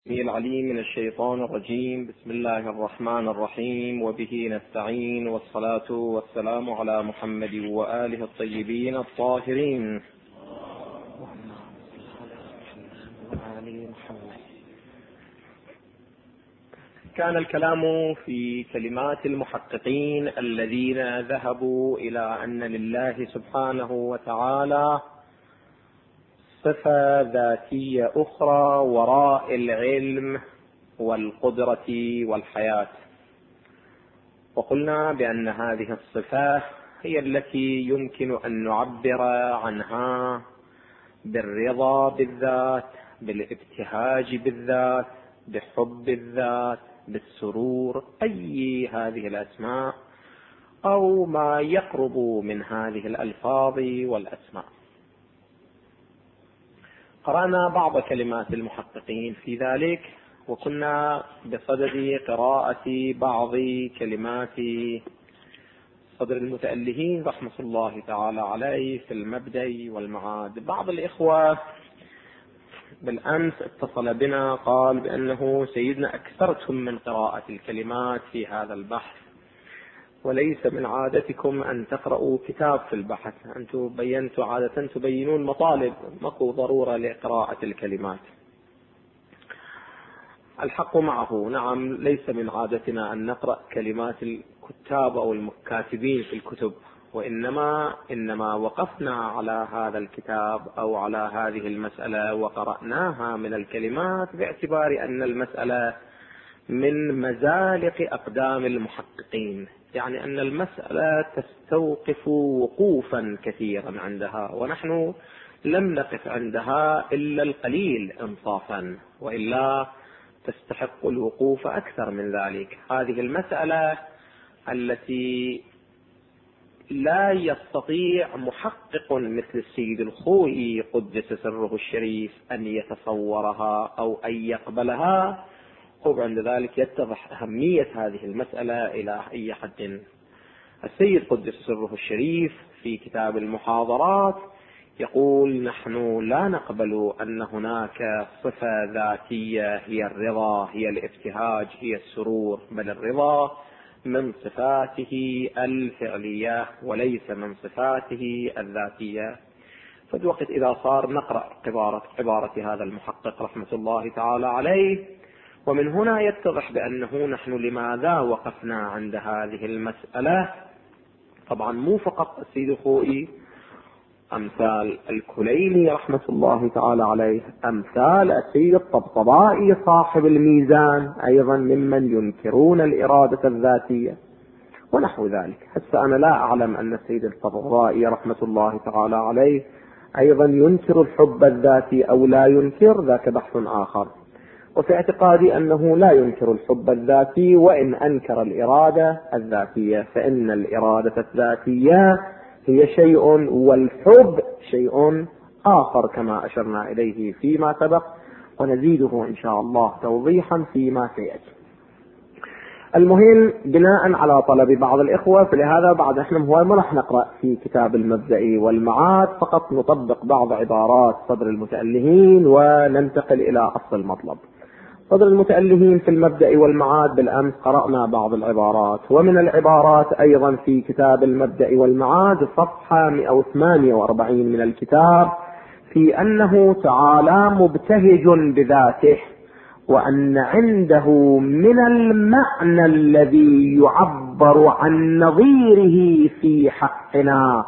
العليم من الشيطان الرجيم. بسم الله الرحمن الرحيم، وبه نستعين، والصلاة والسلام على محمد وآله الطيبين الطاهرين. كان الكلام في كلمات المحققين الذين ذهبوا إلى أن لله سبحانه وتعالى صفة ذاتية أخرى وراء العلم والقدرة والحياة، وقلنا بأن هذه الصفة هي التي يمكن أن نعبر عنها بالرضا بالذات، بالابتهاج بالذات، بحب الذات، بالسرور، أي هذه الأسماء أو ما يقرب من هذه الألفاظ والأسماء. قرأنا بعض كلمات المحققين في ذلك، وكنا بصدد قراءة بعض كلمات صدر المتألهين رحمة الله تعالى عليه في المبدأ والمعاد. بعض الإخوة بالأمس اتصل بنا قال بأنه سيدنا أكثرتم من قراءة الكلمات في هذا البحث، وليس من عادتكم أن تقرأوا كتاب في البحث، أنتم بينتوا عادة تبينون مطالب، ماكو ضرورة لقراءة الكلمات. الحق معه، نعم، ليس من عادتنا أن نقرأ كلمات الكتاب أو الكاتبين في الكتب، وإنما وقفنا على هذا الكتاب أو على هذه المسألة وقرأناها من الكلمات باعتبار أن المسألة من مزالق أقدام المحققين، يعني أن المسألة تستوقف وقوفا كثيرا عندها، ونحن لم نقف عندها إلا القليل إنصافا، وإلا تستحق الوقوف أكثر من ذلك. هذه المسألة التي لا يستطيع محقق مثل السيد الخوئي قدس سره الشريف أن يتصورها أو أن يقبلها، وعند ذلك يتضح أهمية هذه المسألة إلى أي حد. السيد قدس سره الشريف في كتاب المحاضرات يقول: نحن لا نقبل أن هناك صفة ذاتية هي الرضا، هي الابتهاج، هي السرور، بل الرضا من صفاته الفعلية وليس من صفاته الذاتية. ففي وقت إذا صار نقرأ عبارة هذا المحقق رحمة الله تعالى عليه، ومن هنا يتضح بأنه نحن لماذا وقفنا عند هذه المسألة. طبعا مو فقط السيد الخوئي، أمثال الكليني رحمة الله تعالى عليه، أمثال السيد الطبطبائي صاحب الميزان أيضا ممن ينكرون الإرادة الذاتية ونحو ذلك. حتى أنا لا أعلم أن السيد الطبطبائي رحمة الله تعالى عليه أيضا ينكر الحب الذاتي أو لا ينكر، ذاك بحث آخر. وفي اعتقادي أنه لا ينكر الحب الذاتي، وإن أنكر الإرادة الذاتية، فإن الإرادة الذاتية هي شيء والحب شيء آخر كما أشرنا إليه فيما سبق، ونزيده إن شاء الله توضيحا فيما سيأتي. المهم بناء على طلب بعض الإخوة، فلهذا بعد احنا ما راح نقرأ في كتاب المبدأ والمعاد، فقط نطبق بعض عبارات صدر المتألهين وننتقل إلى أصل المطلب. صدر المتألهين في المبدأ والمعاد بالأمس قرأنا بعض العبارات، ومن العبارات أيضا في كتاب المبدأ والمعاد صفحة 148 من الكتاب، في أنه تعالى مبتهج بذاته، وأن عنده من المعنى الذي يعبر عن نظيره في حقنا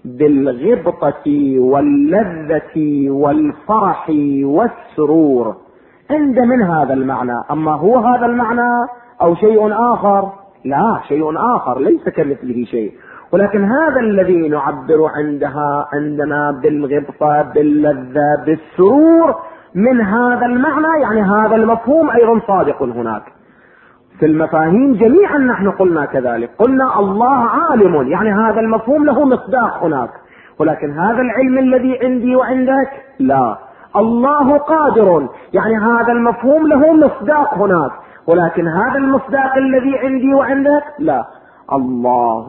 بالغبطة واللذة والفرح والسرور، عند من هذا المعنى. أما هو هذا المعنى أو شيء آخر؟ لا، شيء آخر ليس كمثله شيء، ولكن هذا الذي نعبر عندنا بالغبطة باللذة بالسرور من هذا المعنى، يعني هذا المفهوم أيضا صادق هناك. في المفاهيم جميعا نحن قلنا كذلك، قلنا الله عالم، يعني هذا المفهوم له مصداق هناك، ولكن هذا العلم الذي عندي وعندك لا. الله قادر، يعني هذا المفهوم له مصداق هناك، ولكن هذا المصداق الذي عندي وعندك لا. الله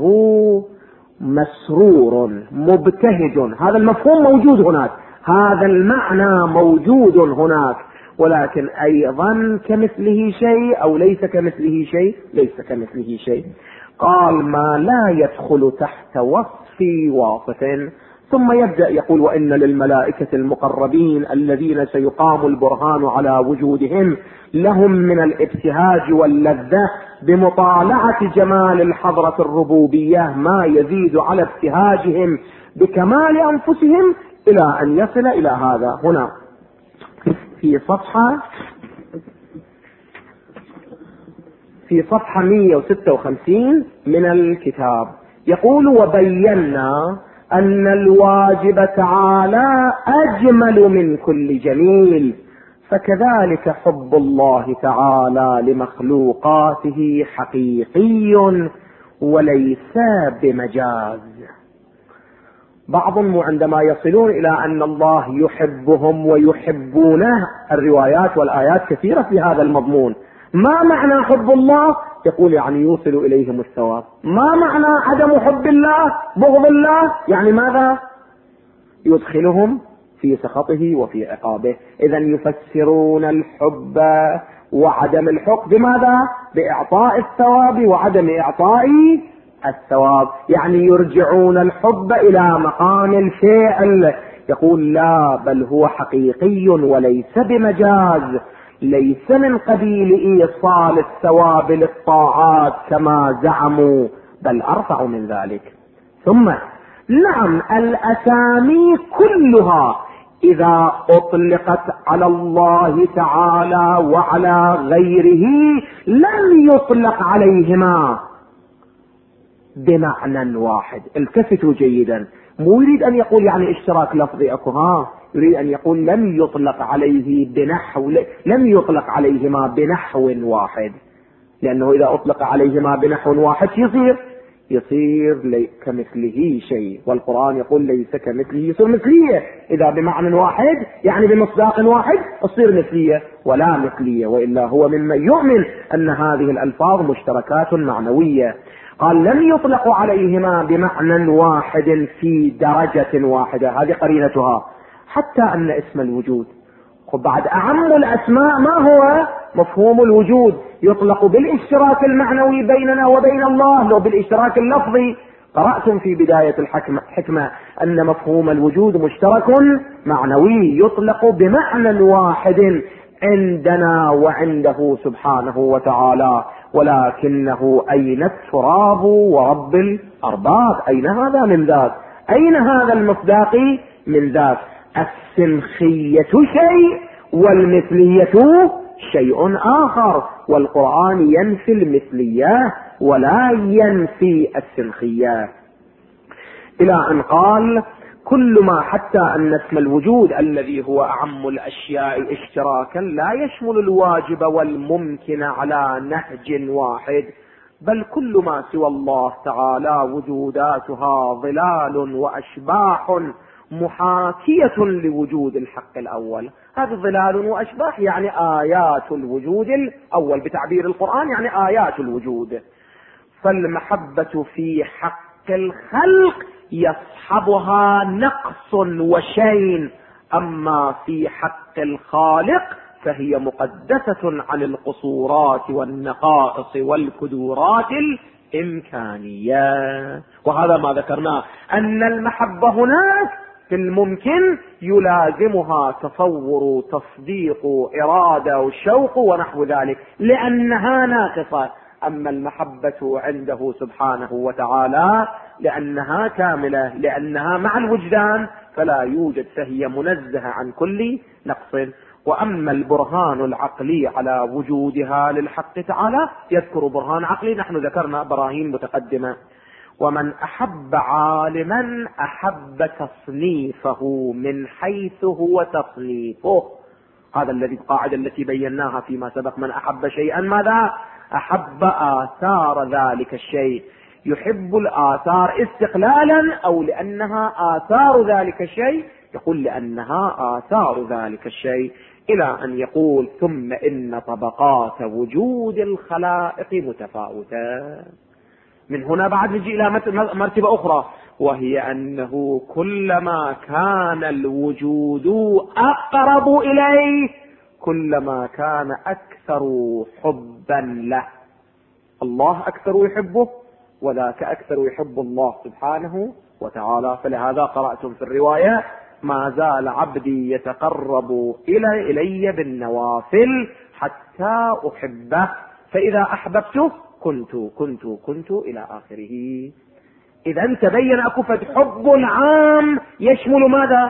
مسرور مبتهج، هذا المفهوم موجود هناك، هذا المعنى موجود هناك، ولكن أيضا كمثله شيء أو ليس كمثله شيء؟ ليس كمثله شيء. قال ما لا يدخل تحت وصف واصف، ثم يبدأ يقول وإن للملائكة المقربين الذين سيقام البرهان على وجودهم لهم من الابتهاج واللذة بمطالعة جمال الحضرة الربوبية ما يزيد على ابتهاجهم بكمال أنفسهم إلى أن يصل إلى هذا. هنا في صفحة 156 من الكتاب يقول وبينا أن الواجب تعالى أجمل من كل جميل، فكذلك حب الله تعالى لمخلوقاته حقيقي وليس بمجاز. بعضهم عندما يصلون إلى أن الله يحبهم ويحبونه، الروايات والآيات كثيرة في هذا المضمون. ما معنى حب الله؟ يقول يعني يوصل إليهم الثواب. ما معنى عدم حب الله بغض الله؟ يعني ماذا؟ يدخلهم في سخطه وفي عقابه. إذن يفسرون الحب وعدم الحب بماذا؟ بإعطاء الثواب وعدم إعطاء الثواب، يعني يرجعون الحب إلى مقام الفعل. يقول لا، بل هو حقيقي وليس بمجاز، ليس من قبيل إيصال الثواب للطاعات كما زعموا، بل أرفع من ذلك. ثم نعم، الأسامي كلها إذا أطلقت على الله تعالى وعلى غيره لم يطلق عليهما بمعنى واحد. التفتوا جيدا، مو يريد أن يقول يعني اشتراك لفظي أكو، يريد أن يقول لم يطلق عليه بنحو، لم يطلق عليهما بنحو واحد، لأنه إذا أطلق عليهما بنحو واحد يصير كمثله شيء، والقرآن يقول ليس كمثله، يصير مثلية. إذا بمعنى واحد يعني بمصداق واحد تصير مثلية ولا مثلية، وإلا هو ممن يؤمن أن هذه الألفاظ مشتركات معنوية. قال لم يطلق عليهما بمعنى واحد في درجة واحدة، هذه قرينتها. حتى أن اسم الوجود بعد أعم الأسماء ما هو مفهوم الوجود، يطلق بالاشتراك المعنوي بيننا وبين الله لو بالاشتراك اللفظي. قرأتم في بداية الحكمة أن مفهوم الوجود مشترك معنوي يطلق بمعنى واحد عندنا وعنده سبحانه وتعالى، ولكنه أين التراب ورب الأرباب؟ أين هذا من ذات؟ أين هذا المصداقي من ذات؟ السنخية شيء والمثلية شيء آخر، والقرآن ينفي المثلية ولا ينفي السنخية، إلى أن قال كل ما، حتى أن اسم الوجود الذي هو أعم الأشياء اشتراكا لا يشمل الواجب والممكن على نهج واحد، بل كل ما سوى الله تعالى وجوداتها ظلال وأشباح محاكية لوجود الحق الأول. هذه ظلال وأشباح يعني آيات الوجود الأول، بتعبير القرآن يعني آيات الوجود. فالمحبة في حق الخلق يصحبها نقص وشين، أما في حق الخالق فهي مقدسة عن القصورات والنقائص والكدورات الإمكانية. وهذا ما ذكرناه، أن المحبة هناك في الممكن يلازمها تصور تصديق إرادة وشوق ونحو ذلك لأنها ناقصة. أما المحبة عنده سبحانه وتعالى لأنها كاملة، لأنها مع الوجدان فلا يوجد، فهي منزهة عن كل نقص. وأما البرهان العقلي على وجودها للحق تعالى، يذكر برهان عقلي، نحن ذكرنا براهين متقدمة. ومن أحب عالما أحب تصنيفه من حيث هو تصنيفه. هذا الذي القاعدة التي بيناها فيما سبق، من أحب شيئا ماذا؟ أحب آثار ذلك الشيء. يحب الآثار استقلالا أو لأنها آثار ذلك الشيء؟ يقول لأنها آثار ذلك الشيء، إلى أن يقول ثم إن طبقات وجود الخلائق متفاوتة. من هنا بعد نجي إلى مرتبة أخرى، وهي أنه كلما كان الوجود أقرب إليه كلما كان أكثر حبا له. الله أكثر يحبه، وذاك أكثر يحب الله سبحانه وتعالى. فلهذا قرأتم في الرواية: ما زال عبدي يتقرب إلي بالنوافل حتى أحبه، فإذا أحببته كنت إلى آخره. إذا تبين أكفة حب عام يشمل ماذا؟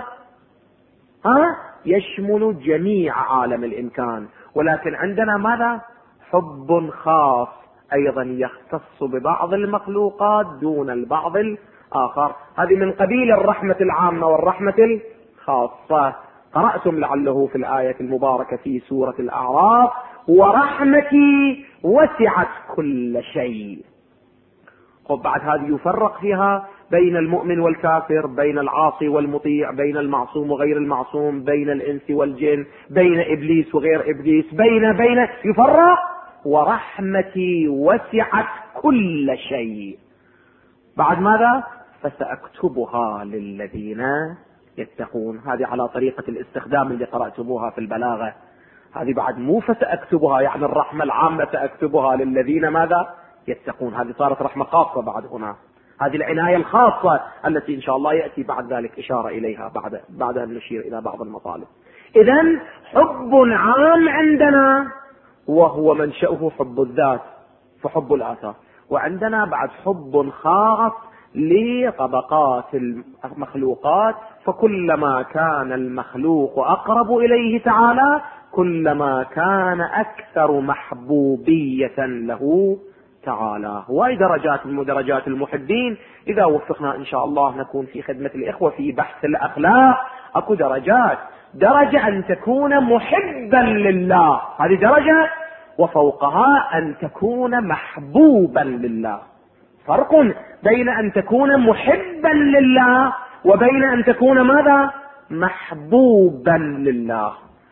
يشمل جميع عالم الإمكان. ولكن عندنا ماذا؟ حب خاص أيضا يختص ببعض المخلوقات دون البعض الآخر. هذه من قبيل الرحمة العامة والرحمة الخاصة. قرأتم لعله في الآية المباركة في سورة الأعراف: ورحمتي وسعت كل شيء. بعد هذه يفرق فيها بين المؤمن والكافر، بين العاصي والمطيع، بين المعصوم وغير المعصوم، بين الإنس والجن، بين إبليس وغير إبليس، بين يفرق. ورحمتي وسعت كل شيء. بعد ماذا؟ فسأكتبها للذين يتقون. هذه على طريقة الاستخدام اللي قرأتموها في البلاغة. هذه بعد مو فسأكتبها يعني الرحمة العامة سأكتبها للذين ماذا؟ يتقون. هذه صارت رحمة خاصة بعد هنا. هذه العناية الخاصة التي إن شاء الله يأتي بعد ذلك إشارة إليها بعد أن نشير إلى بعض المطالب. إذن حب عام عندنا وهو منشأه حب الذات فحب الآثار، وعندنا بعد حب خاص لطبقات المخلوقات، فكلما كان المخلوق أقرب إليه تعالى كلما كان أكثر محبوبية له تعالى. وهي درجات من درجات المحبين. إذا وفقنا إن شاء الله نكون في خدمة الإخوة في بحث الأخلاق. أكو درجات: درجة أن تكون محبا لله، هذه درجة، وفوقها أن تكون محبوبا لله. فرق بين أن تكون محبا لله وبين أن تكون ماذا؟ محبوبا لله.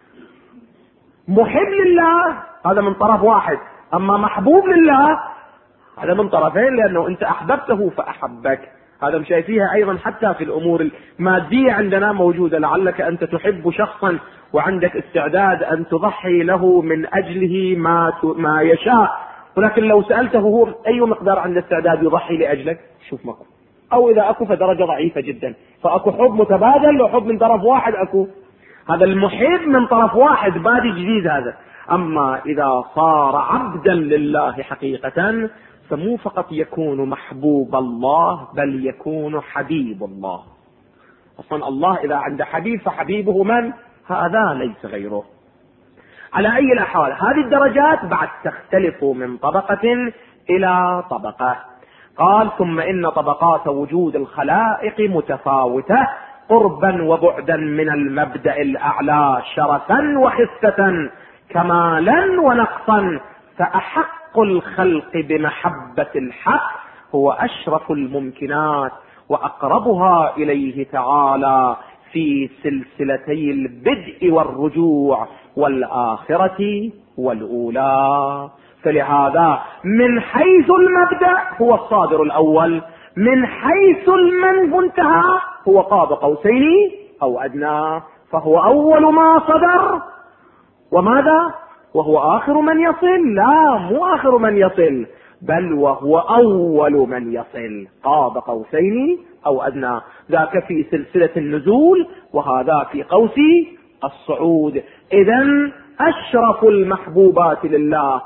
محب لله هذا من طرف واحد، أما محبوب لله هذا من طرفين، لأنه أنت أحببته فأحبك. هذا شايفيها أيضا حتى في الأمور المادية عندنا موجودة. لعلك أنت تحب شخصا وعندك استعداد أن تضحي له من أجله ما يشاء، ولكن لو سألته هو أي مقدار عنده استعداد يضحي لأجلك، شوف ماكو. أو إذا أكو فدرجة ضعيفة جدا، فأكو حب متبادل وحب من طرف واحد. أكو هذا المحب من طرف واحد بادي جديد هذا. أما إذا صار عبدا لله حقيقة فمو فقط يكون محبوب الله بل يكون حبيب الله. أصلا الله إذا عنده حبيب فحبيبه من؟ هذا ليس غيره. على أي الأحوال هذه الدرجات بعد تختلف من طبقة إلى طبقة. قال: ثم إن طبقات وجود الخلائق متفاوتة قربا وبعدا من المبدأ الأعلى شرفا وخفة كمالا ونقصا، فأحق الخلق بمحبة الحق هو أشرف الممكنات وأقربها إليه تعالى في سلسلتي البدء والرجوع والآخرة والأولى. فلهذا من حيث المبدأ هو الصادر الأول، من حيث المنتهى هو قاب قوسين أو أدنى، فهو أول ما صدر. وماذا؟ وهو آخر من يصل؟ لا، مو آخر من يصل، بل وهو أول من يصل، قاب قوسين أو أدنى. ذاك في سلسلة النزول وهذا في قوس الصعود. إذن أشرف المحبوبات لله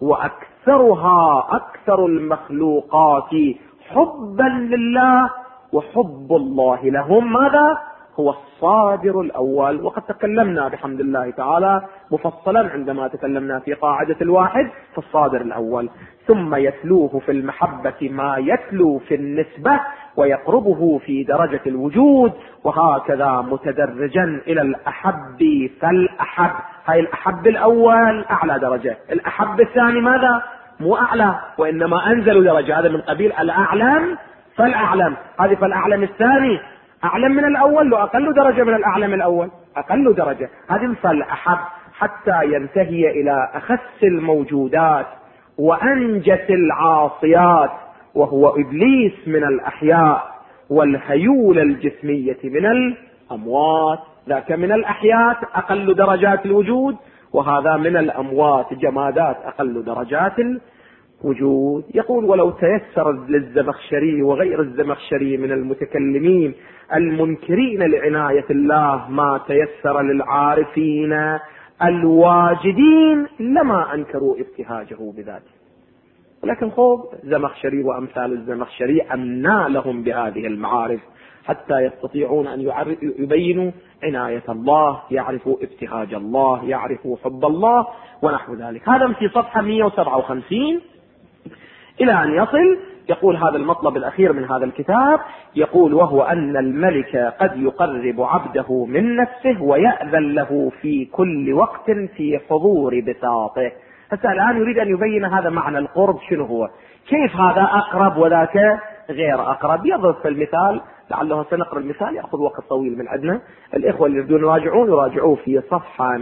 وأكثرها أكثر المخلوقات حبا لله وحب الله لهم ماذا؟ هو الصادر الأول. وقد تكلمنا بحمد الله تعالى مفصلا عندما تكلمنا في قاعدة الواحد في الصادر الأول. ثم يتلوه في المحبة ما يتلو في النسبة ويقربه في درجة الوجود، وهكذا متدرجا إلى الأحب فالأحب. هاي الأحب الأول أعلى درجة، الأحب الثاني ماذا؟ مو أعلى، وإنما أنزل درجة. هذا من قبيل الأعلم فالأعلم. هذه فالأعلم الثاني أعلم من الأول، لو أقل درجة من الأعلم الأول، أقل درجة. هذه فالأحب حتى ينتهي إلى أخس الموجودات وأنجس العاصيات، وهو إبليس من الأحياء والهيول الجسمية من الأموات. ذاك من الأحياء أقل درجات الوجود، وهذا من الأموات جمادات أقل درجات الوجود. يقول: ولو تيسر للزمخشري وغير الزمخشري من المتكلمين المنكرين لعناية الله ما تيسر للعارفين الواجدين لما أنكروا ابتهاجه بذاته. لكن خوب زمخشري وأمثال الزمخشري أمنى لهم بهذه المعارف حتى يستطيعون أن يبينوا عناية الله، يعرفوا ابتهاج الله، يعرفوا حب الله ونحو ذلك. هذا في صفحة 157 إلى أن يصل. يقول هذا المطلب الأخير من هذا الكتاب، يقول: وهو أن الملك قد يقرب عبده من نفسه ويأذن له في كل وقت في حضور بساطه. هسه الآن يريد أن يبين هذا معنى القرب شنو هو، كيف هذا أقرب وذاك غير أقرب. يضرب في المثال، لعله سنقرأ المثال يأخذ وقت طويل من عندنا. الإخوة اللي يريدون يراجعوه في صفحة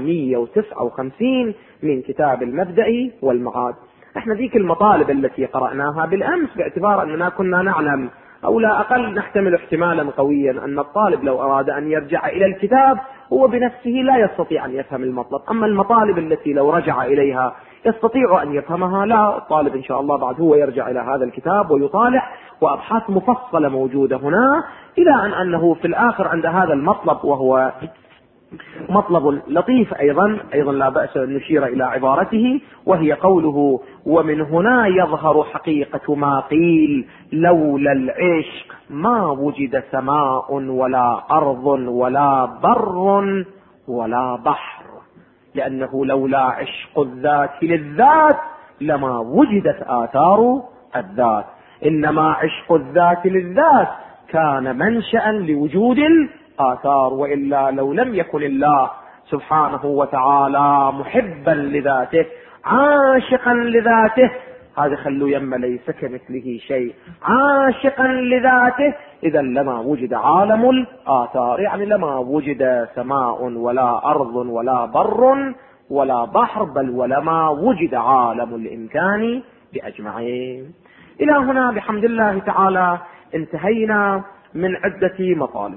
159 من كتاب المبدئي والمعاد. احنا ذيك المطالب التي قرأناها بالأمس باعتبار أننا كنا نعلم أو لا أقل نحتمل احتمالا قويا أن الطالب لو أراد أن يرجع إلى الكتاب هو بنفسه لا يستطيع أن يفهم المطلب، أما المطالب التي لو رجع إليها يستطيع أن يفهمها لا. الطالب إن شاء الله بعد هو يرجع إلى هذا الكتاب ويطالع، وأبحاث مفصلة موجودة هنا، إلى أنه في الآخر عند هذا المطلب، وهو مطلب لطيف أيضا لا بأس أن نشير إلى عبارته، وهي قوله: ومن هنا يظهر حقيقة ما قيل لولا العشق ما وجد سماء ولا أرض ولا بر ولا بحر، لأنه لولا عشق الذات للذات لما وجدت آثار الذات، إنما عشق الذات للذات كان منشأ لوجود الآثار، وإلا لو لم يكن الله سبحانه وتعالى محبا لذاته عاشقا لذاته، هذا خلوا يم ليس كمثله شيء، عاشقا لذاته، إذا لما وجد عالم الآثار، يعني لما وجد سماء ولا أرض ولا بر ولا بحر، بل ولما وجد عالم الإمكان بأجمعين. إلى هنا بحمد الله تعالى انتهينا من عدة مطالب.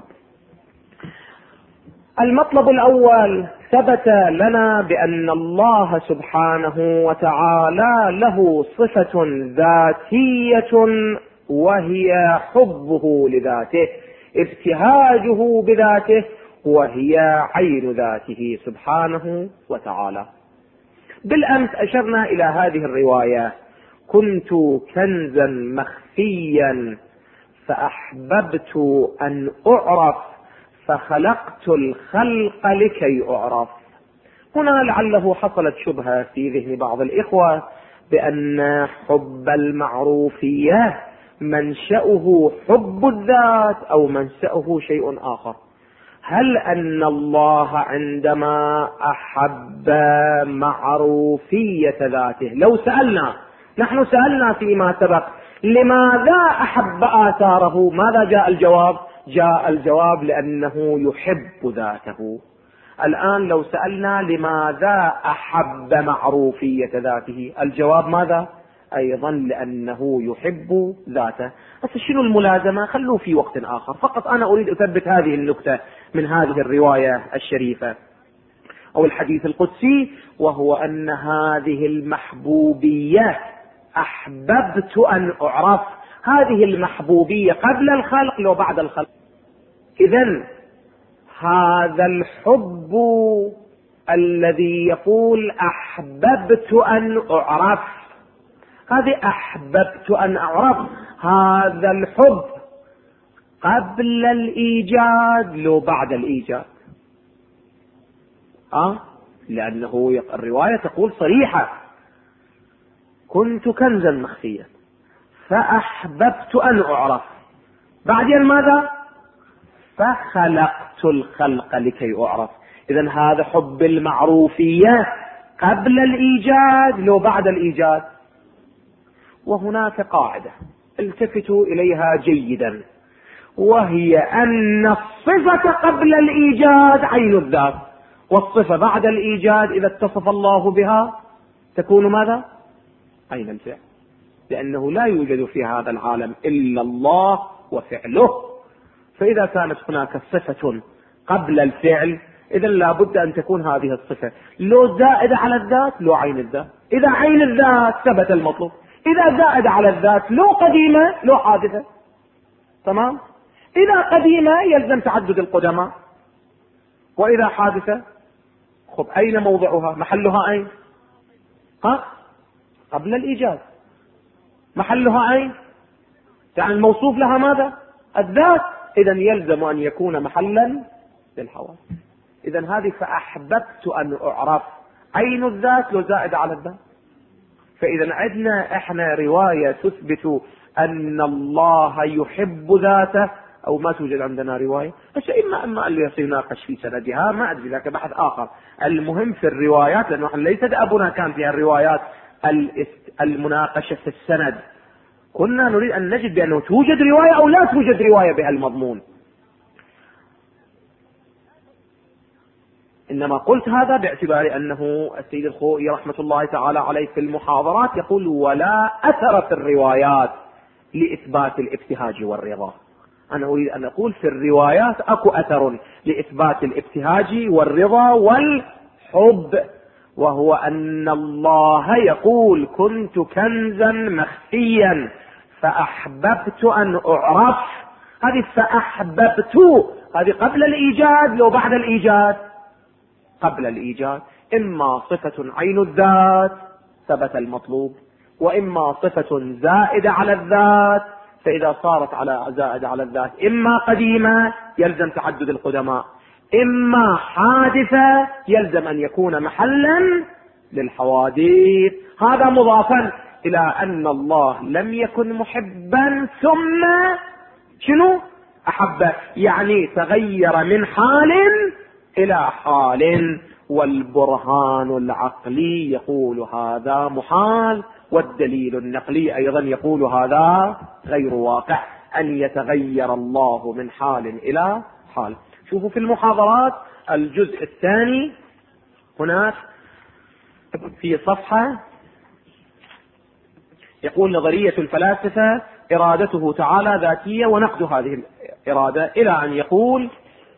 المطلب الأول: ثبت لنا بأن الله سبحانه وتعالى له صفة ذاتية وهي حبه لذاته، ابتهاجه بذاته، وهي عين ذاته سبحانه وتعالى. بالأمس أشرنا إلى هذه الرواية: كنت كنزا مخفيا فأحببت أن أعرف فخلقت الخلق لكي أعرف. هنا لعله حصلت شبهة في ذهن بعض الإخوة بأن حب المعروفية منشأه حب الذات أو منشأه شيء آخر. هل أن الله عندما أحب معروفية ذاته، لو سألنا، نحن سألنا فيما سبق لماذا أحب آثاره، ماذا جاء الجواب؟ جاء الجواب لأنه يحب ذاته. الآن لو سألنا لماذا أحب معروفية ذاته، الجواب ماذا؟ أيضا لأنه يحب ذاته. بس شنو الملازمة؟ خلوه في وقت آخر، فقط أنا أريد أثبت هذه النكتة من هذه الرواية الشريفة أو الحديث القدسي، وهو أن هذه المحبوبية أحببت أن أعرف، هذه المحبوبية قبل الخلق لو بعد الخلق. إذن هذا الحب الذي يقول أحببت أن أعرف، هذه أحببت أن أعرف، هذا الحب قبل الإيجاد لو بعد الإيجاد؟ لأنه الرواية تقول صريحة: كنت كنزا مخفيا فأحببت أن أعرف، بعدين ماذا؟ فخلقت الخلق لكي أعرف. إذن هذا حب المعروفية قبل الإيجاد لو بعد الإيجاد. وهناك قاعدة التفتوا إليها جيدا، وهي أن الصفة قبل الإيجاد عين الذات، والصفة بعد الإيجاد إذا اتصف الله بها تكون ماذا؟ عين الفعل، لأنه لا يوجد في هذا العالم إلا الله وفعله. فإذا كانت هناك صفة قبل الفعل إذا لابد أن تكون هذه الصفة لو زائدة على الذات لو عين الذات. إذا عين الذات ثبت المطلوب، إذا زائد على الذات لو قديمة لو حادثة. تمام. إذا قديمة يلزم تعدد القدماء، وإذا حادثة خب أين موضعها؟ محلها أين؟ قبل الإيجاد. محلها أين؟ يعني الموصوف لها ماذا؟ الذات. إذا يلزم أن يكون محلا للحواس. إذا هذه فأحببت أن أعرف عين الذات لو زائد على الذات. فإذا عندنا إحنا رواية تثبت أن الله يحب ذاته، أو ما توجد عندنا رواية. إما اللي يناقش في سندها ما أدري، لك بحث آخر. المهم في الروايات، لأنه ليست أبونا كان فيها الروايات المناقشة في السند، كنا نريد أن نجد بأنه توجد رواية أو لا توجد رواية بها المضمون. إنما قلت هذا باعتبار أنه السيد الخوئي رحمة الله تعالى عليه في المحاضرات يقول ولا أثر في الروايات لإثبات الابتهاج والرضا. أنا أريد أن أقول في الروايات أكو أثر لإثبات الابتهاج والرضا والحب، وهو أن الله يقول كنت كنزا مخفيا فأحببت أن أعرف. هذه فأحببت هذه قبل الإيجاد لو بعد الإيجاد؟ قبل الإيجاد. إما صفة عين الذات ثبت المطلوب، وإما صفة زائدة على الذات، فإذا صارت زائدة على الذات إما قديمة يلزم تعدد القدماء، إما حادثة يلزم أن يكون محلا للحوادث. هذا مضافا إلى أن الله لم يكن محبا ثم شنو أحبه، يعني تغير من حال إلى حال. والبرهان العقلي يقول هذا محال، والدليل النقلي أيضا يقول هذا غير واقع، أن يتغير الله من حال إلى حال. شوفوا في المحاضرات الجزء الثاني هناك في صفحة يقول نظرية الفلاسفة إرادته تعالى ذاتية ونقد هذه الإرادة، إلى أن يقول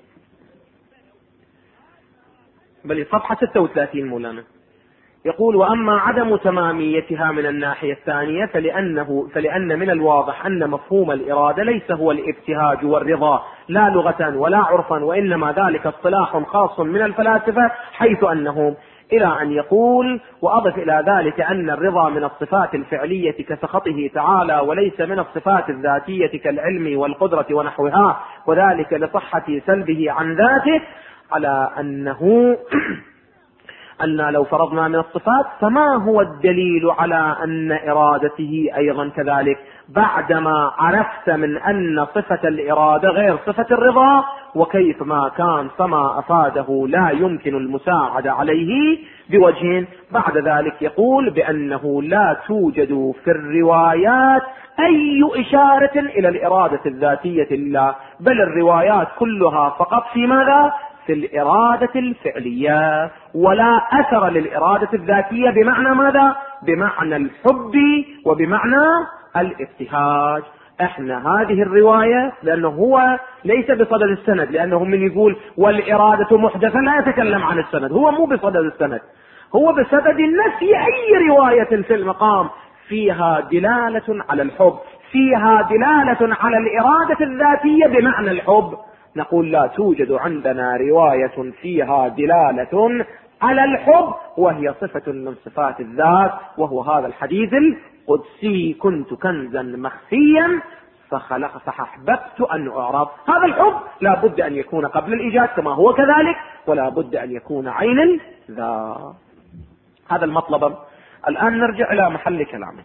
بل صفحة 36 مولانا يقول وأما عدم تماميتها من الناحية الثانية فلأن من الواضح أن مفهوم الإرادة ليس هو الابتهاج والرضا لا لغة ولا عرفا، وإنما ذلك اصطلاح خاص من الفلاسفة، حيث أنهم إلى أن يقول وأضف إلى ذلك أن الرضا من الصفات الفعلية كسخطه تعالى، وليس من الصفات الذاتية كالعلم والقدرة ونحوها، وذلك لصحة سلبه عن ذاته، على أنه أن لو فرضنا من الصفات فما هو الدليل على أن إرادته أيضا كذلك، بعدما عرفت من أن صفة الإرادة غير صفة الرضا، وكيف ما كان فما أفاده لا يمكن المساعدة عليه بوجه. بعد ذلك يقول بأنه لا توجد في الروايات أي إشارة إلى الإرادة الذاتية لله، بل الروايات كلها فقط في ماذا؟ في الإرادة الفعلية، ولا أثر للإرادة الذاتية بمعنى ماذا؟ بمعنى الحب وبمعنى الابتهاج. احنا هذه الرواية لأنه هو ليس بصدد السند، لأنه من يقول والإرادة محدثة لا يتكلم عن السند، هو مو بصدد السند، هو بسبب نفي أي رواية في المقام فيها دلالة على الحب، فيها دلالة على الإرادة الذاتية بمعنى الحب. نقول لا توجد عندنا رواية فيها دلالة على الحب وهي صفة من صفات الذات، وهو هذا الحديث القدسي كنت كنزا مخفيا فأحببت أن أعرف. هذا الحب لا بد أن يكون قبل الإيجاد كما هو كذلك، ولا بد أن يكون عين الذات. هذا المطلب. الآن نرجع إلى محل كلامنا.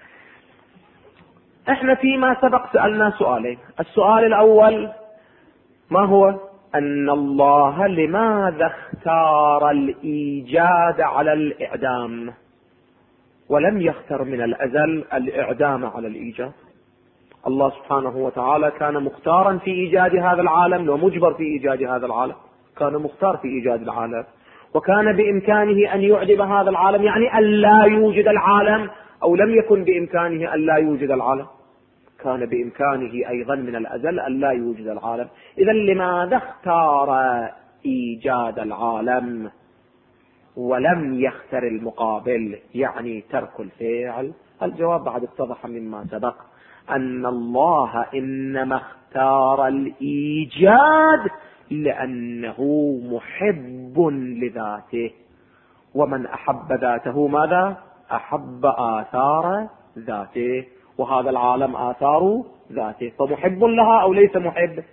احنا فيما سبق سألنا سؤالين. السؤال الأول ما هو؟ أن الله لماذا اختار الإيجاد على الإعدام ولم يختر من الأزل الإعدام على الإيجاد؟ الله سبحانه وتعالى كان مختارا في إيجاد هذا العالم ومجبر في إيجاد هذا العالم، كان مختار في إيجاد العالم، وكان بإمكانه أن يعدم هذا العالم، يعني أن لا يوجد العالم، أو لم يكن بإمكانه أن لا يوجد العالم، كان بإمكانه أيضا من الأزل أن لا يوجد العالم. إذا لماذا اختار إيجاد العالم ولم يختر المقابل، يعني ترك الفعل؟ الجواب بعد اتضح مما سبق أن الله إنما اختار الإيجاد لأنه محب لذاته، ومن أحب ذاته ماذا؟ أحب آثار ذاته، وهذا العالم آثار ذاته، فمحب لها أو ليس محب؟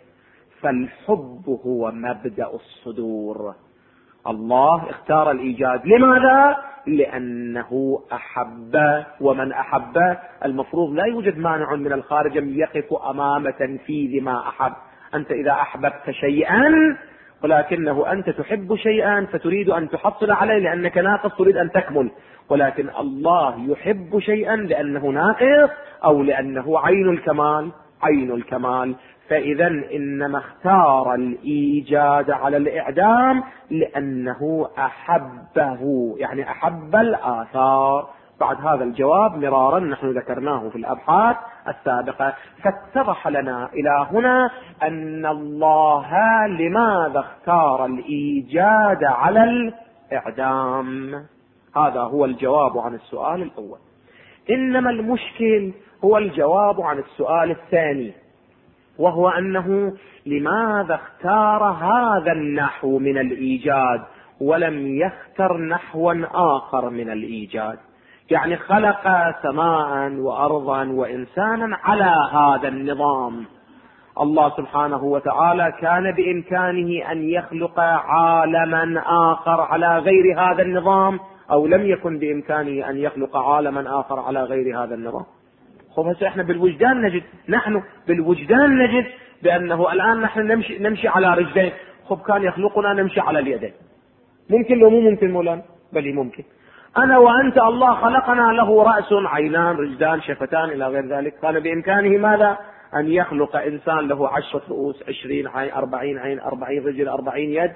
فالحب هو مبدأ الصدور. الله اختار الإيجاد، لماذا؟ لأنه أحب، ومن أحب المفروض لا يوجد مانع من الخارج يقف أمام تنفيذ ما أحب. أنت إذا أحببت شيئا ولكنه أنت تحب شيئا فتريد أن تحصل عليه لأنك ناقص تريد أن تكمل، ولكن الله يحب شيئا لأنه ناقص أو لأنه عين الكمال، عين الكمال. فإذا إنما اختار الإيجاد على الإعدام لأنه أحبه، يعني أحب الآثار. بعد هذا الجواب مرارا نحن ذكرناه في الأبحاث السابقة، فاتضح لنا إلى هنا أن الله لماذا اختار الإيجاد على الإعدام. هذا هو الجواب عن السؤال الأول. إنما المشكل هو الجواب عن السؤال الثاني، وهو أنه لماذا اختار هذا النحو من الإيجاد ولم يختر نحوا آخر من الإيجاد؟ يعني خلق سماء وأرضا وإنسانا على هذا النظام. الله سبحانه وتعالى كان بإمكانه أن يخلق عالما آخر على غير هذا النظام، أو لم يكن بإمكانه أن يخلق عالما آخر على غير هذا النظام؟ هسه احنا بالوجدان نجد، نحن بالوجدان نجد بأنه الآن نحن نمشي على رجلين. كان يخلقنا نمشي على اليدين. ممكن لو مو ممكن مولانا؟ بل ممكن. أنا وأنت الله خلقنا له رأس، عينان، رجلان، شفتان إلى غير ذلك. كان بإمكانه ماذا؟ أن يخلق إنسان له 10 رؤوس، 20 عين، 40 عين، 40 رجل، 40 يد،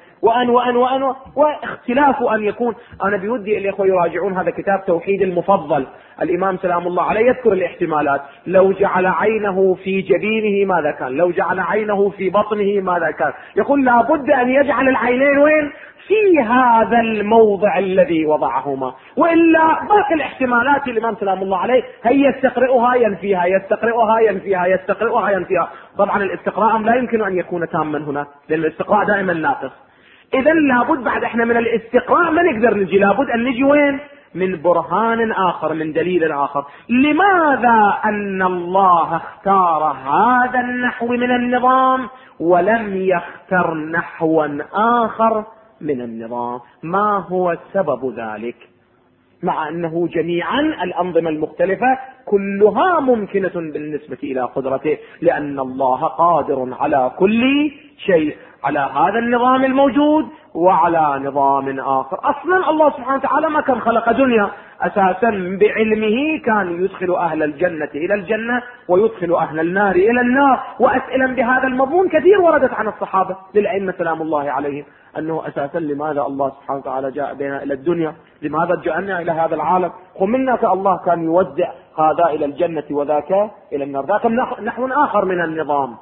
واختلاف أن يكون. أنا بودي الإخوة يراجعون هذا كتاب توحيد المفضل، الإمام سلام الله عليه يذكر الاحتمالات. لو جعل عينه في جبينه ماذا كان؟ لو جعل عينه في بطنه ماذا كان؟ يقول لابد أن يجعل العينين وين؟ في هذا الموضع الذي وضعهما، وإلا باقي الاحتمالات الإمام سلام الله عليه هي يستقرئها ينفيها، يستقرئها ينفيها، يستقرئها ينفيها. طبعا الاستقراء لا يمكن أن يكون تاما هنا، لأن الاستقراء دائما ناقص. إذا لابد بعد احنا من الاستقراء ما نقدر نجي، لابد أن نجي وين؟ من برهان آخر، من دليل آخر. لماذا أن الله اختار هذا النحو من النظام ولم يختر نحوا آخر من النظام؟ ما هو سبب ذلك؟ مع أنه جميعا الأنظمة المختلفة كلها ممكنة بالنسبة إلى قدرته، لأن الله قادر على كل شيء، على هذا النظام الموجود وعلى نظام آخر. أصلا الله سبحانه وتعالى ما كان خلق دنيا، أساسا بعلمه كان يدخل أهل الجنة إلى الجنة ويدخل أهل النار إلى النار. وأسئلة بهذا المضمون كثير وردت عن الصحابة للأئمة سلام الله عليهم، أنه أساسا لماذا الله سبحانه وتعالى جاء بنا إلى الدنيا؟ لماذا جاءنا إلى هذا العالم؟ ومنا الله كان يوزع هذا إلى الجنة وذاك إلى النار. ذاك نحو آخر من النظام،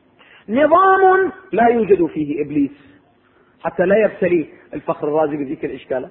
نظام لا يوجد فيه إبليس حتى لا يبتلي الفخر الرازي بذيك الإشكالة.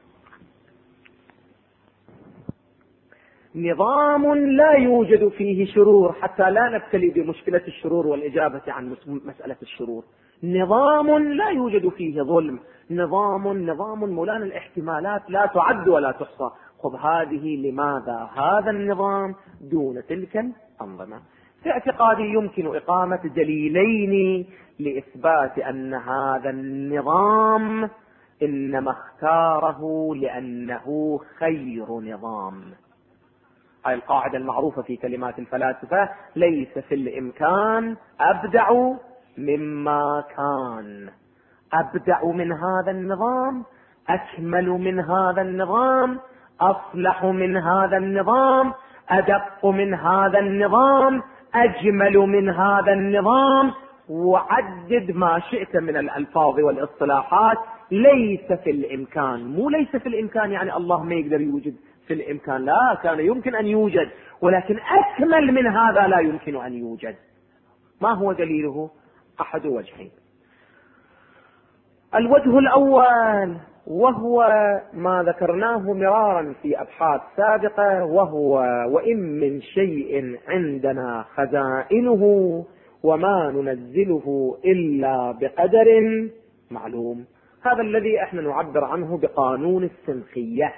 نظام لا يوجد فيه شرور حتى لا نبتلي بمشكلة الشرور والإجابة عن مسألة الشرور. نظام لا يوجد فيه ظلم، نظام مولانا الاحتمالات لا تعد ولا تحصى. خذ هذه لماذا هذا النظام دون تلك الأنظمة؟ في اعتقادي يمكن إقامة دليلين لإثبات أن هذا النظام إنما اختاره لأنه خير نظام. هاي القاعدة المعروفة في كلمات الفلاسفة: ليس في الإمكان أبدع مما كان. أبدع من هذا النظام، أكمل من هذا النظام، أصلح من هذا النظام، أدق من هذا النظام، أجمل من هذا النظام، وعدد ما شئت من الألفاظ والاصطلاحات. ليس في الإمكان، مو ليس في الإمكان يعني الله ما يقدر يوجد في الإمكان، لا، كان يمكن أن يوجد، ولكن أكمل من هذا لا يمكن أن يوجد. ما هو دليله؟ أحد وجهين. الوجه الأول وهو ما ذكرناه مرارا في أبحاث سابقة، وهو وإن من شيء عندنا خزائنه وما ننزله إلا بقدر معلوم. هذا الذي احنا نعبر عنه بقانون السنخية.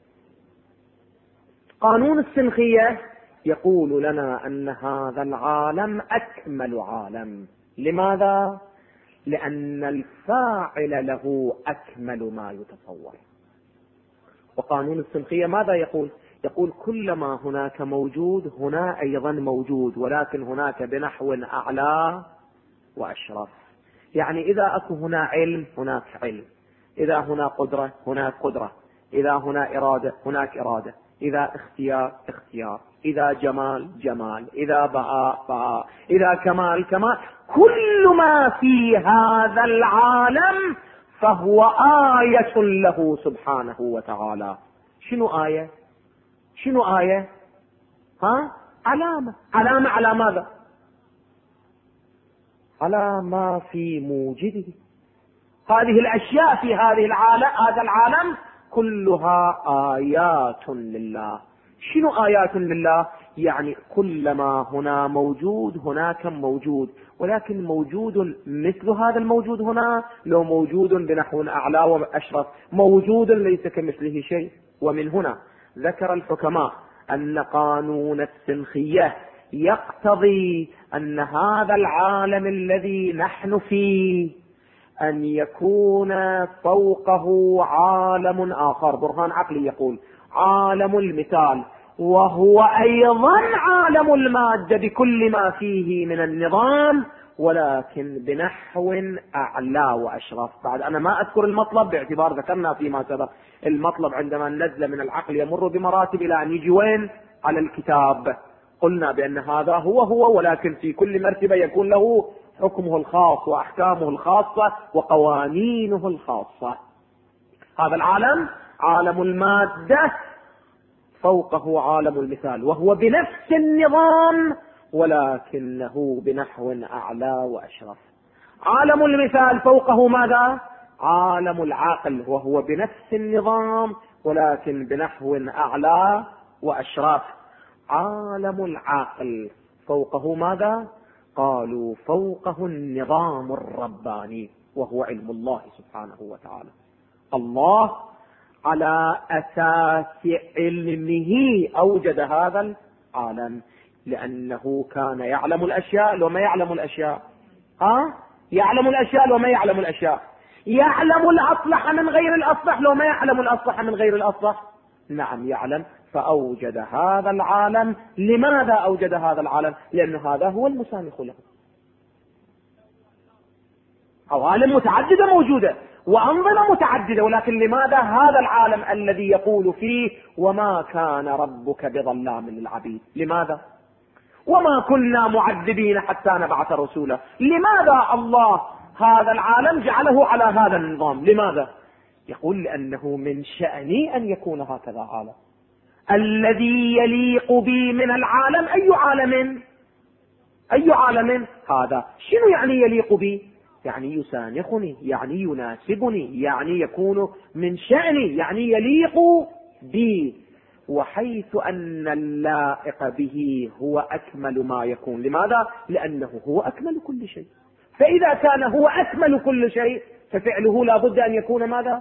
قانون السنخية يقول لنا أن هذا العالم أكمل عالم. لماذا؟ لأن الفاعل له أكمل ما يتصور. وقانون السنخية ماذا يقول؟ يقول كلما هناك موجود هنا أيضا موجود، ولكن هناك بنحو أعلى وأشرف. يعني إذا أكو هنا علم هناك علم، إذا هنا قدرة هناك قدرة، إذا هنا إرادة هناك إرادة، إذا اختيار اختيار، إذا جمال جمال، إذا بهاء بهاء، إذا كمال كمال. كل ما في هذا العالم فهو آية له سبحانه وتعالى. شنو آية؟ شنو آية؟ علامة. علامة على ماذا؟ على ما في موجده. هذه الأشياء في هذا العالم كلها آيات لله. شنو آيات لله؟ يعني كلما هنا موجود هناك موجود، ولكن موجود مثل هذا الموجود هنا، لو موجود بنحو أعلى وأشرف، موجود ليس كمثله شيء. ومن هنا ذكر الحكماء أن قانون السنخية يقتضي أن هذا العالم الذي نحن فيه أن يكون فوقه عالم آخر. برهان عقلي يقول عالم المثال، وهو أيضا عالم المادة بكل ما فيه من النظام، ولكن بنحو أعلى وأشرف. بعد أنا ما أذكر المطلب باعتبار ذكرنا فيما سبق المطلب عندما نزل من العقل يمر بمراتب إلى أن يجي وين؟ على الكتاب. قلنا بأن هذا هو، ولكن في كل مرتبة يكون له حكمه الخاص وأحكامه الخاصة وقوانينه الخاصة. هذا العالم عالم المادة، فوقه عالم المثال، وهو بنفس النظام ولكنه بنحو أعلى وأشرف. عالم المثال فوقه ماذا؟ عالم العقل، وهو بنفس النظام ولكن بنحو أعلى وأشرف. عالم العقل فوقه ماذا؟ قالوا فوقه النظام الرباني، وهو علم الله سبحانه وتعالى. الله على أساس علمه أوجد هذا العالم، لأنه كان يعلم الأشياء لو ما يعلم الأشياء. يعلم الأشياء لو ما يعلم الأشياء. يعلم الأصلح من غير الأصلح لو ما يعلم الأصلح من غير الأصلح. نعم يعلم، فأوجد هذا العالم. لماذا أوجد هذا العالم؟ لأن هذا هو المسامح له. عوالم متعددة موجودة وأنظمة متعددة، ولكن لماذا هذا العالم الذي يقول فيه وما كان ربك بظلام للعبيد؟ لماذا؟ وما كنا معذبين حتى نبعث رسولا. لماذا الله هذا العالم جعله على هذا النظام؟ لماذا؟ يقول لأنه من شأني أن يكون هكذا عالم. الذي يليق بي من العالم أي عالم؟ أي عالم هذا؟ شنو يعني يليق بي؟ يعني يسانخني، يعني يناسبني، يعني يكون من شأني، يعني يليق بي. وحيث أن اللائق به هو أكمل ما يكون. لماذا؟ لأنه هو أكمل كل شيء. فإذا كان هو أكمل كل شيء ففعله لا بد أن يكون ماذا؟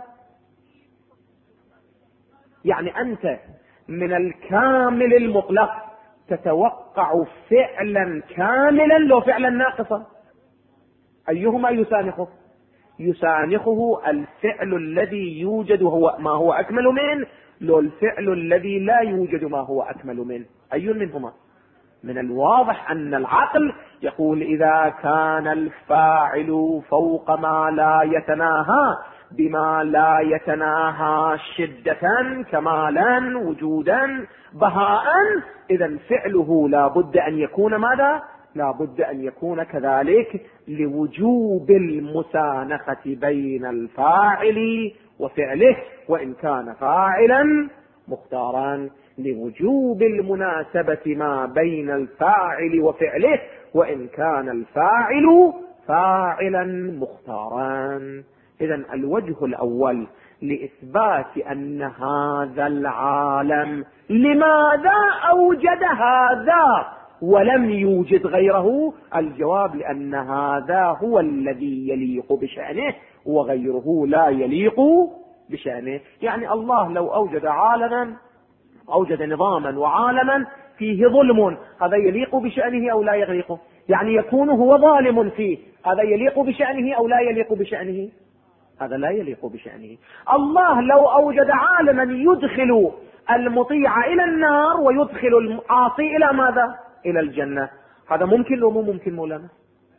يعني أنت من الكامل المطلق تتوقع فعلا كاملا لو فعلا ناقصا. أيهما يسانخه؟ يسانخه الفعل الذي يوجد هو ما هو أكمل منه، لو الفعل الذي لا يوجد ما هو أكمل منه. أي منهما؟ من الواضح أن العقل يقول إذا كان الفاعل فوق ما لا يتناهى بما لا يتناهى شدة كمالا وجودا بهاء، إذا فعله لا بد أن يكون ماذا؟ لا بد أن يكون كذلك، لوجوب المسانخة بين الفاعل وفعله وإن كان فاعلا مختارا، لوجوب المناسبة ما بين الفاعل وفعله وإن كان الفاعل فاعلا مختارا. إذن الوجه الأول لإثبات أن هذا العالم لماذا أوجد هذا ولم يوجد غيره؟ الجواب لأن هذا هو الذي يليق بشأنه وغيره لا يليق بشأنه. يعني الله لو أوجد عالما، أوجد نظاما وعالما فيه ظلم، هذا يليق بشأنه أو لا يليق؟ يعني يكون هو ظالم فيه، هذا يليق بشأنه أو لا يليق بشأنه؟ هذا لا يليق بشأنه. الله لو أوجد عالما يدخل المطيع إلى النار ويدخل العاصي إلى ماذا؟ إلى الجنة، هذا ممكن لو مو ممكن مولانا؟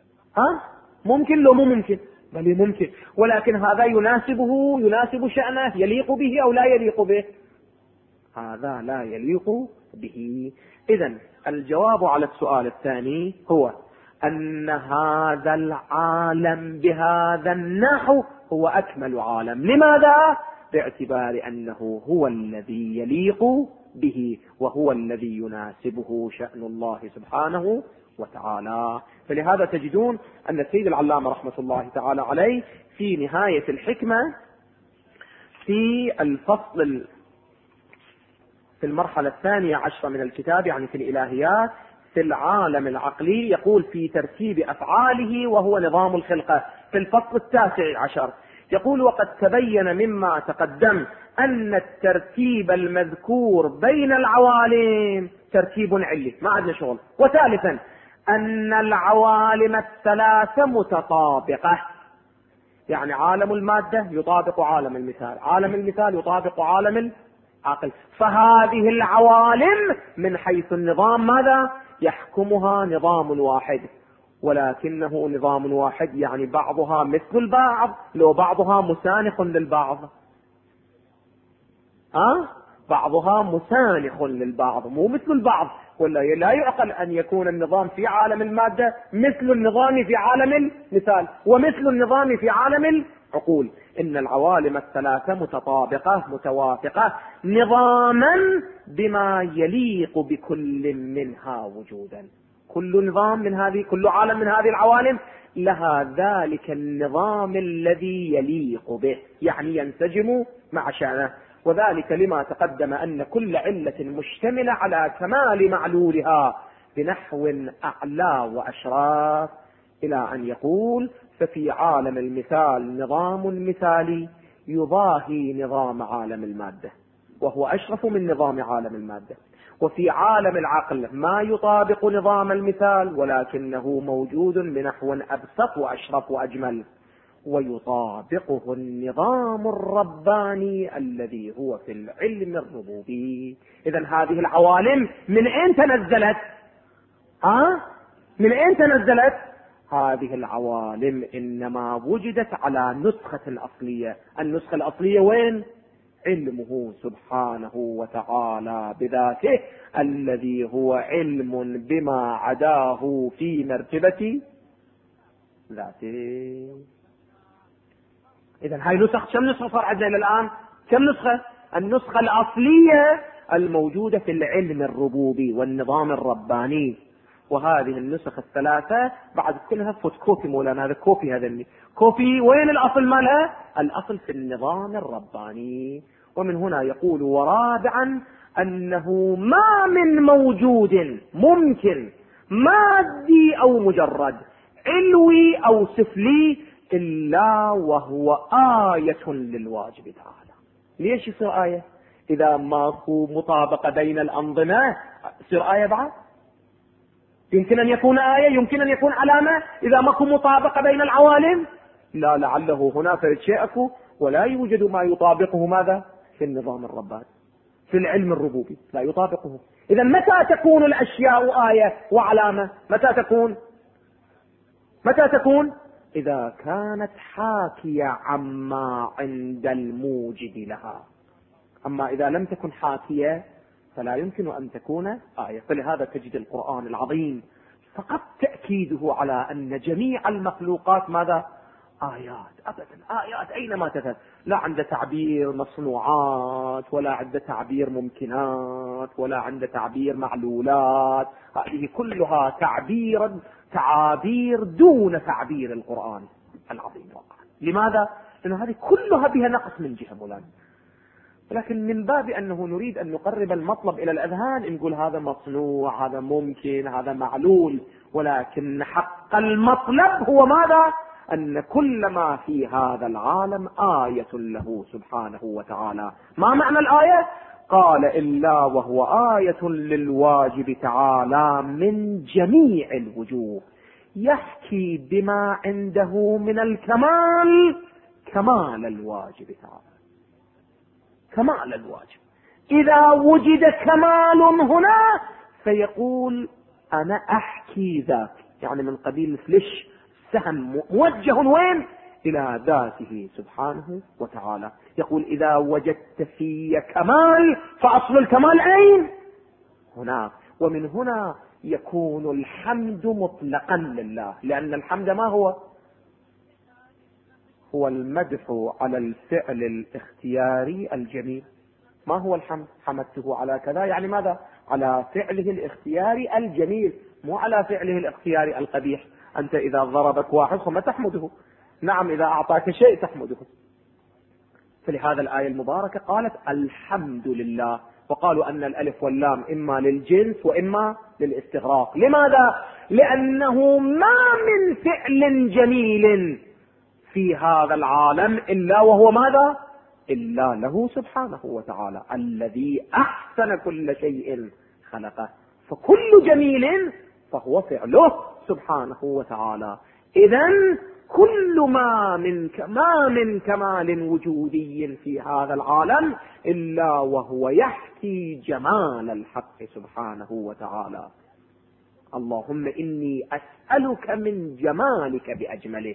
ممكن لو مو ممكن؟ بل ممكن، ولكن هذا يناسب شأنه، يليق به أو لا يليق به؟ هذا لا يليق به. إذن الجواب على السؤال الثاني هو أن هذا العالم بهذا النحو هو أكمل عالم. لماذا؟ باعتبار أنه هو الذي يليق به وهو الذي يناسبه شأن الله سبحانه وتعالى. فلهذا تجدون أن السيد العلامة رحمة الله تعالى عليه في نهاية الحكمة في الفصل في المرحلة 12 من الكتاب، يعني في الإلهيات، في العالم العقلي، يقول في ترتيب أفعاله وهو نظام الخلقة، في الفصل 19 يقول: وقد تبين مما تقدم أن الترتيب المذكور بين العوالم ترتيب علي، ما عندنا شغل. وثالثا أن العوالم الثلاثة متطابقة، يعني عالم المادة يطابق عالم المثال، عالم المثال يطابق عالم العقل، فهذه العوالم من حيث النظام ماذا؟ يحكمها نظام واحد، ولكنه نظام واحد يعني بعضها مثل البعض، لو بعضها مسانخ للبعض. بعضها مسانخ للبعض مو مثل البعض، ولا لا يعقل أن يكون النظام في عالم المادة مثل النظام في عالم المثال ومثل النظام في عالم العقول. إن العوالم الثلاثة متطابقة متوافقة نظاما بما يليق بكل منها وجودا. كل نظام من هذه، كل عالم من هذه العوالم لها ذلك النظام الذي يليق به، يعني ينسجم مع شأنه. وذلك لما تقدم أن كل علة مشتملة على كمال معلولها بنحو أعلى وأشراف، إلى أن يقول: ففي عالم المثال نظام مثالي يضاهي نظام عالم المادة وهو أشرف من نظام عالم المادة، وفي عالم العقل ما يطابق نظام المثال ولكنه موجود بنحو أبسط وأشرف وأجمل، ويطابقه النظام الرباني الذي هو في العلم الربوبي. إذن هذه العوالم من أين تنزلت؟ من أين تنزلت؟ هذه العوالم إنما وجدت على نسخة أصلية. النسخة الأصلية وين؟ علمه سبحانه وتعالى بذاته الذي هو علم بما عداه في مرتبة ذاته. إذن هاي نسخ، كم نسخة صار عندنا إلى الآن؟ كم نسخة؟ النسخة الأصلية الموجودة في العلم الربوبي والنظام الرباني، وهذه النسخ الثلاثة بعد كلها فوتوكوبي مولانا، هذا كوبي، هذا اللي كوبي. وين الأصل مالها؟ الأصل في النظام الرباني. ومن هنا يقول: ورابعا أنه ما من موجود ممكن مادي أو مجرد، علوي أو سفلي، إلا وهو آية للواجب تعالى. ليش يصير آية؟ إذا ماكو مطابقة بين الأنظمة يصير آية بعد؟ يمكن أن يكون آية، يمكن أن يكون علامة إذا ماكو مطابقة بين العوالم؟ لا، لعله هنا فرد شيء أكو ولا يوجد ما يطابقه. ماذا؟ في النظام الرباني، في العلم الربوبي لا يطابقه. إذا متى تكون الأشياء آية وعلامة؟ متى تكون؟ إذا كانت حاكية عما عند الموجد لها. أما إذا لم تكن حاكية فلا يمكن أن تكون آية. فلهذا تجد القرآن العظيم فقط تأكيده على أن جميع المخلوقات ماذا؟ آيات. أبدا آيات أينما تذهب، لا عند تعبير مصنوعات ولا عند تعبير ممكنات ولا عند تعبير معلولات، هذه كلها تعابير دون تعبير القرآن العظيم. لماذا؟ إنه هذه كلها بها نقص من جهة مولانا. ولكن من باب أنه نريد أن نقرب المطلب إلى الأذهان نقول هذا مصنوع، هذا ممكن، هذا معلول. ولكن حق المطلب هو ماذا؟ أن كل ما في هذا العالم آية له سبحانه وتعالى. ما معنى الآية؟ قال إلا وهو آية للواجب تعالى من جميع الوجوه، يحكي بما عنده من الكمال كمال الواجب تعالى. كمال الواجب إذا وجد كمال هنا فيقول أنا أحكي ذاك، يعني من قبيل فلش سهم موجه وين؟ إلى ذاته سبحانه وتعالى. يقول إذا وجدت في كمال فأصل الكمال أين؟ هناك. ومن هنا يكون الحمد مطلقا لله، لأن الحمد ما هو؟ هو المدح على الفعل الاختياري الجميل. ما هو الحمد؟ حمدته على كذا، يعني ماذا؟ على فعله الاختياري الجميل، مو على فعله الاختياري القبيح. أنت إذا ضربك واحد فما تحمده، نعم إذا أعطاك شيء تحمده. فلهذا الآية المباركة قالت الحمد لله، وقالوا أن الألف واللام إما للجنس وإما للاستغراق. لماذا؟ لأنه ما من فعل جميل في هذا العالم إلا وهو ماذا؟ إلا له سبحانه وتعالى الذي أحسن كل شيء خلقه، فكل جميل فهو فعله سبحانه وتعالى. إذن كل ما من كمال وجودي في هذا العالم إلا وهو يحكي جمال الحق سبحانه وتعالى. اللهم إني أسألك من جمالك بأجمله،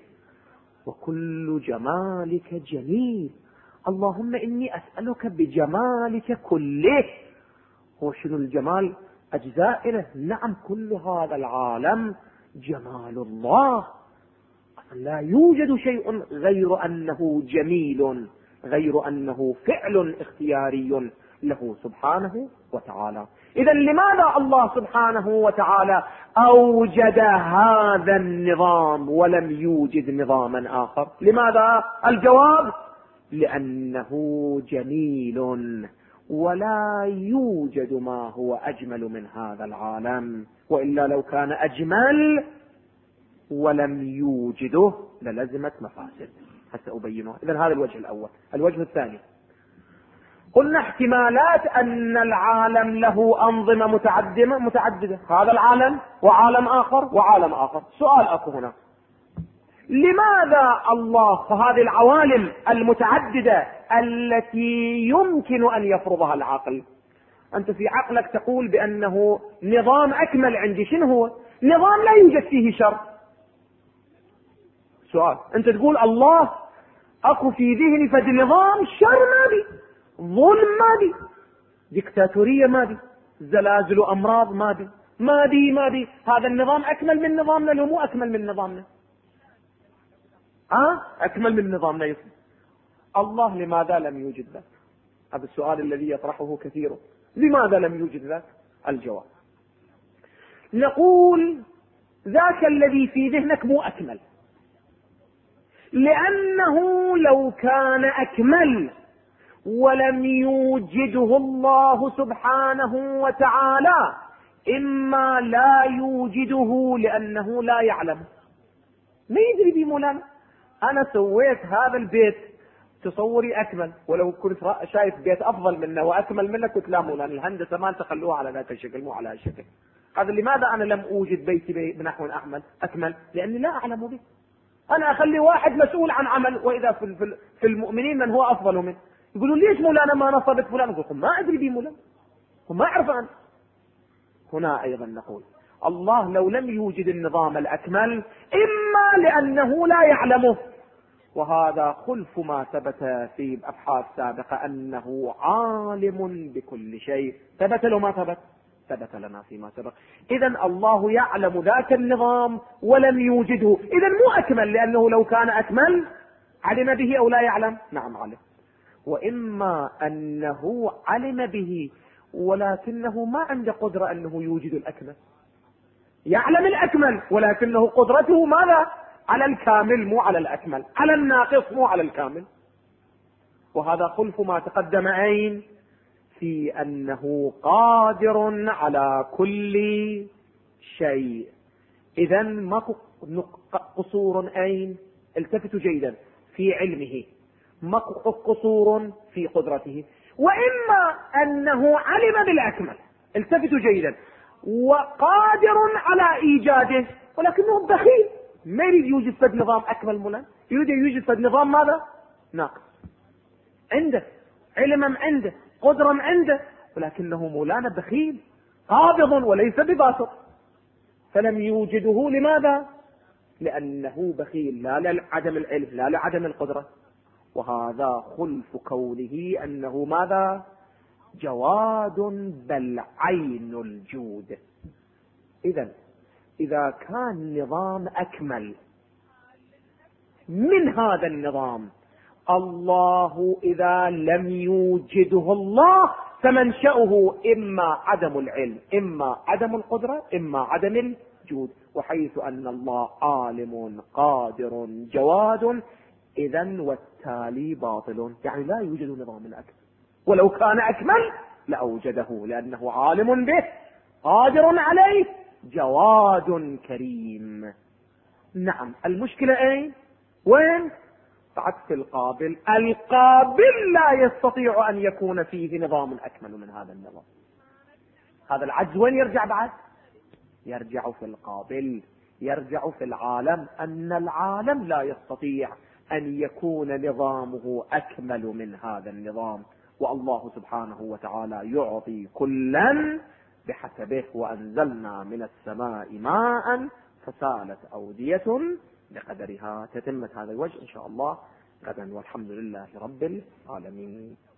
وكل جمالك جميل. اللهم إني أسألك بجمالك كله. هو شنو الجمال؟ أجزاء له، نعم كل هذا العالم جمال الله، لا يوجد شيء غير أنه جميل، غير أنه فعل اختياري له سبحانه وتعالى. إذن لماذا الله سبحانه وتعالى أوجد هذا النظام ولم يوجد نظاما آخر؟ لماذا؟ الجواب لأنه جميل، ولا يوجد ما هو أجمل من هذا العالم، وإلا لو كان أجمل ولم يوجده للزمت مفاسد. حتى أبينها. إذن هذا الوجه الأول. الوجه الثاني قلنا احتمالات أن العالم له أنظمة متعددة، هذا العالم وعالم آخر وعالم آخر. سؤال أكو هنا، لماذا الله فهذه العوالم المتعددة التي يمكن أن يفرضها العقل؟ أنت في عقلك تقول بأنه نظام أكمل عندي، شنو هو؟ نظام لا يوجد فيه شر. سؤال، أنت تقول الله أكو في ذهني فد نظام شر ما بي، ظلم ما بي، ديكتاتورية ما بي، زلازل وأمراض ما بي. هذا النظام أكمل من نظامنا لو مو أكمل من نظامنا؟ أكمل من نظامنا يفهم. الله لماذا لم يوجد ذاك؟ هذا السؤال الذي يطرحه كثير. لماذا لم يوجد ذاك؟ الجواب، نقول ذاك الذي في ذهنك مو أكمل، لأنه لو كان أكمل ولم يوجده الله سبحانه وتعالى إما لا يوجده لأنه لا يعلم، ما يدري بي مولانا. أنا سويت هذا البيت تصوري أكمل، ولو كنت شايف بيت أفضل منه وأكمل منه كنت لا مولانا الهندسة ما تخلوها على ذاك الشكل مو على الشكل هذا. لماذا أنا لم أوجد بيتي بنحو أكمل؟ لأني لا أعلم به. أنا أخلي واحد مسؤول عن عمل، وإذا في المؤمنين من هو أفضل منه يقولوا ليش مولانا ما نصبت فلان؟ أقول ما أدري بي مولانا وما أعرف عنه. هنا أيضا نقول الله لو لم يوجد النظام الأكمل إما لأنه لا يعلمه، وهذا خلف ما ثبت في أبحاث سابقة أنه عالم بكل شيء. ثبت له ما ثبت؟ ثبت لنا فيما سبق. إذن الله يعلم ذاك النظام ولم يوجده، إذن مو أكمل، لأنه لو كان أكمل علم به أو لا يعلم؟ نعم علم. وإما أنه علم به ولكنه ما عنده قدرة أنه يوجد الأكمل، يعلم الأكمل ولكنه قدرته ماذا؟ على الكامل مو على الأكمل، على الناقص مو على الكامل. وهذا خلف ما تقدم أين؟ في أنه قادر على كل شيء. إذا ماكو قصور أين؟ التفتوا جيدا، في علمه، ماكو قصور في قدرته. وإما أنه علم بالأكمل، التفتوا جيدا، وقادر على إيجاده، ولكنه بخيل، ما يريد يوجد فد نظام أكمل ملا، يريد يوجد فد نظام ماذا؟ ناقص. عنده علم، عنده قدرة، عنده، ولكنه مولانا بخيل قابض وليس بباسط، فلم يوجده. لماذا؟ لأنه بخيل، لا لعدم العلم، لا لعدم القدرة. وهذا خلف كونه أنه ماذا؟ جواد، بل عين الجود. إذا كان نظام أكمل من هذا النظام، الله إذا لم يوجده الله فمنشأه إما عدم العلم، إما عدم القدرة، إما عدم الجود. وحيث أن الله عالم قادر جواد، إذن والتالي باطل، يعني لا يوجد نظام أكمل، ولو كان أكمل لأوجده، لأنه عالم به، قادر عليه، جواد كريم. نعم، المشكلة أين؟ وين؟ بعكس القابل. القابل لا يستطيع أن يكون فيه نظام أكمل من هذا النظام. هذا العجز وين يرجع بعد؟ يرجع في القابل، يرجع في العالم، أن العالم لا يستطيع أن يكون نظامه أكمل من هذا النظام. والله سبحانه وتعالى يعطي كلا بحسبه. وأنزلنا من السماء ماء فسالت أودية بقدرها. تتمت هذا الوجه إن شاء الله غدا، والحمد لله رب العالمين.